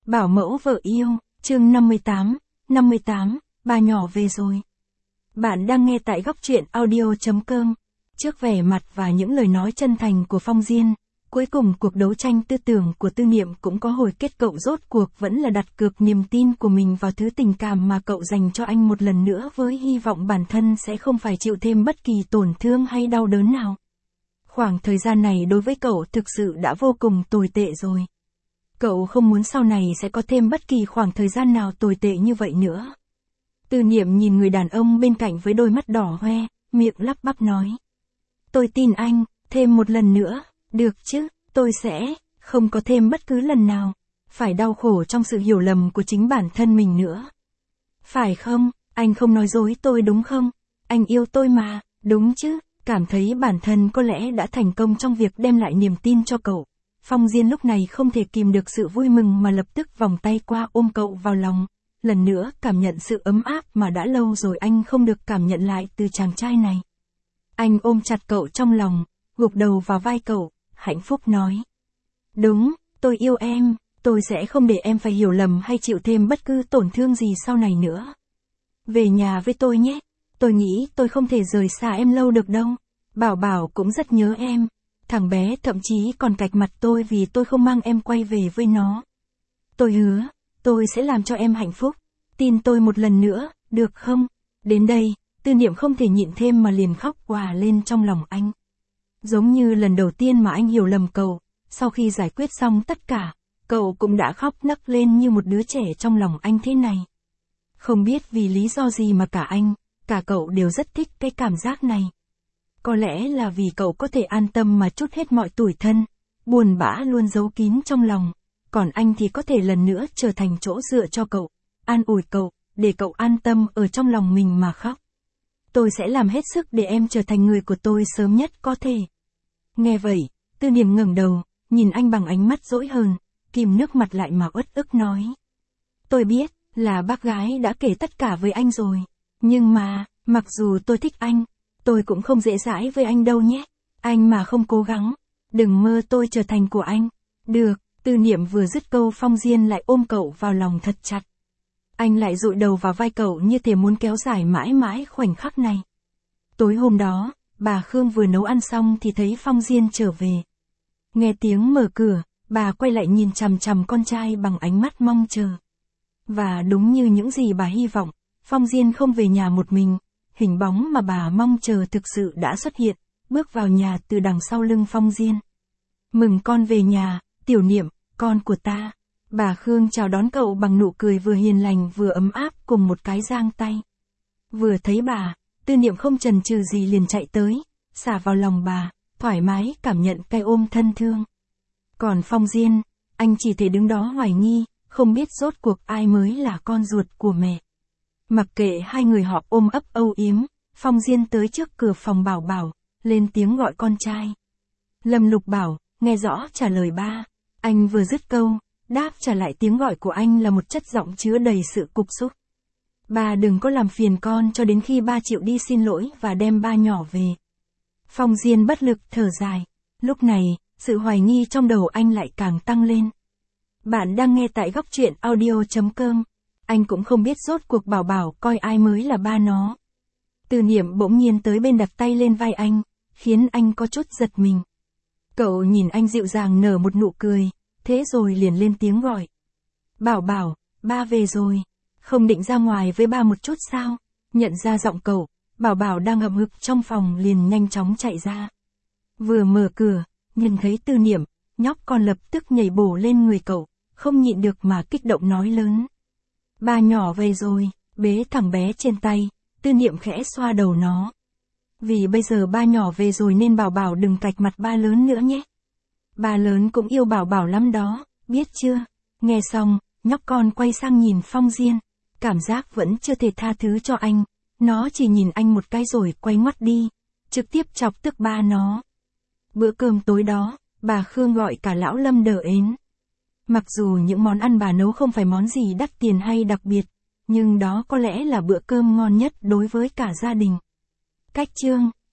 Bảo mẫu vợ yêu, chương 58, bà nhỏ về rồi. Bạn đang nghe tại góc truyện audio.com. Trước vẻ mặt và những lời nói chân thành của Phong Diên, cuối cùng cuộc đấu tranh tư tưởng của Tư Niệm cũng có hồi kết. Cậu rốt cuộc vẫn là đặt cược niềm tin của mình vào thứ tình cảm mà cậu dành cho anh một lần nữa, với hy vọng bản thân sẽ không phải chịu thêm bất kỳ tổn thương hay đau đớn nào. Khoảng thời gian này đối với cậu thực sự đã vô cùng tồi tệ rồi. Cậu không muốn sau này sẽ có thêm bất kỳ khoảng thời gian nào tồi tệ như vậy nữa. Tư Niệm nhìn người đàn ông bên cạnh với đôi mắt đỏ hoe, miệng lắp bắp nói. Tôi tin anh, thêm một lần nữa, được chứ, tôi sẽ không có thêm bất cứ lần nào phải đau khổ trong sự hiểu lầm của chính bản thân mình nữa. Phải không, anh không nói dối tôi đúng không? Anh yêu tôi mà, đúng chứ? Cảm thấy bản thân có lẽ đã thành công trong việc đem lại niềm tin cho cậu. Phong Diên lúc này không thể kìm được sự vui mừng mà lập tức vòng tay qua ôm cậu vào lòng. Lần nữa cảm nhận sự ấm áp mà đã lâu rồi anh không được cảm nhận lại từ chàng trai này. Anh ôm chặt cậu trong lòng, gục đầu vào vai cậu, hạnh phúc nói. Đúng, tôi yêu em, tôi sẽ không để em phải hiểu lầm hay chịu thêm bất cứ tổn thương gì sau này nữa. Về nhà với tôi nhé, tôi nghĩ tôi không thể rời xa em lâu được đâu. Bảo Bảo cũng rất nhớ em. Thằng bé thậm chí còn cạch mặt tôi vì tôi không mang em quay về với nó. Tôi hứa, tôi sẽ làm cho em hạnh phúc. Tin tôi một lần nữa, được không? Đến đây, Tư Niệm không thể nhịn thêm mà liền khóc òa lên trong lòng anh. Giống như lần đầu tiên mà anh hiểu lầm cậu, sau khi giải quyết xong tất cả, cậu cũng đã khóc nấc lên như một đứa trẻ trong lòng anh thế này. Không biết vì lý do gì mà cả anh, cả cậu đều rất thích cái cảm giác này. Có lẽ là vì cậu có thể an tâm mà trút hết mọi tủi thân, buồn bã luôn giấu kín trong lòng, còn anh thì có thể lần nữa trở thành chỗ dựa cho cậu, an ủi cậu, để cậu an tâm ở trong lòng mình mà khóc. Tôi sẽ làm hết sức để em trở thành người của tôi sớm nhất có thể. Nghe vậy, Tư Niệm ngẩng đầu, nhìn anh bằng ánh mắt dỗi hờn, kìm nước mặt lại mà uất ức nói. Tôi biết, là bác gái đã kể tất cả với anh rồi, nhưng mà, mặc dù tôi thích anh, tôi cũng không dễ dãi với anh đâu nhé. Anh mà không cố gắng, đừng mơ tôi trở thành của anh. Được, Tư Niệm vừa dứt câu Phong Diên lại ôm cậu vào lòng thật chặt. Anh lại dụi đầu vào vai cậu như thể muốn kéo dài mãi mãi khoảnh khắc này. Tối hôm đó, bà Khương vừa nấu ăn xong thì thấy Phong Diên trở về. Nghe tiếng mở cửa, bà quay lại nhìn chằm chằm con trai bằng ánh mắt mong chờ. Và đúng như những gì bà hy vọng, Phong Diên không về nhà một mình. Hình bóng mà bà mong chờ thực sự đã xuất hiện, bước vào nhà từ đằng sau lưng Phong Diên. Mừng con về nhà, Tiểu Niệm, con của ta. Bà Khương chào đón cậu bằng nụ cười vừa hiền lành vừa ấm áp cùng một cái giang tay. Vừa thấy bà, Tư Niệm không chần chừ gì liền chạy tới, xả vào lòng bà, thoải mái cảm nhận cái ôm thân thương. Còn Phong Diên, anh chỉ thể đứng đó hoài nghi, không biết rốt cuộc ai mới là con ruột của mẹ. Mặc kệ hai người họ ôm ấp âu yếm, Phong Diên tới trước cửa phòng Bảo Bảo, lên tiếng gọi con trai. Lâm Lục Bảo, nghe rõ trả lời ba. Anh vừa dứt câu, đáp trả lại tiếng gọi của anh là một chất giọng chứa đầy sự cục xúc. Ba đừng có làm phiền con cho đến khi ba chịu đi xin lỗi và đem ba nhỏ về. Phong Diên bất lực thở dài. Lúc này, sự hoài nghi trong đầu anh lại càng tăng lên. Bạn đang nghe tại góc truyện audio.com. Anh cũng không biết rốt cuộc Bảo Bảo coi ai mới là ba nó. Tư Niệm bỗng nhiên tới bên đặt tay lên vai anh, khiến anh có chút giật mình. Cậu nhìn anh dịu dàng nở một nụ cười, thế rồi liền lên tiếng gọi. Bảo Bảo, ba về rồi, không định ra ngoài với ba một chút sao? Nhận ra giọng cậu, Bảo Bảo đang ậm hực trong phòng liền nhanh chóng chạy ra. Vừa mở cửa, nhìn thấy Tư Niệm, nhóc con lập tức nhảy bổ lên người cậu, không nhịn được mà kích động nói lớn. Ba nhỏ về rồi, bế thằng bé trên tay, Tư Niệm khẽ xoa đầu nó. Vì bây giờ ba nhỏ về rồi nên Bảo Bảo đừng cạch mặt ba lớn nữa nhé. Ba lớn cũng yêu Bảo Bảo lắm đó, biết chưa? Nghe xong, nhóc con quay sang nhìn Phong Diên, cảm giác vẫn chưa thể tha thứ cho anh, nó chỉ nhìn anh một cái rồi quay ngoắt đi, trực tiếp chọc tức ba nó. Bữa cơm tối đó, bà Khương gọi cả lão Lâm đỡ đến. Mặc dù những món ăn bà nấu không phải món gì đắt tiền hay đặc biệt, nhưng đó có lẽ là bữa cơm ngon nhất đối với cả gia đình. Cách chương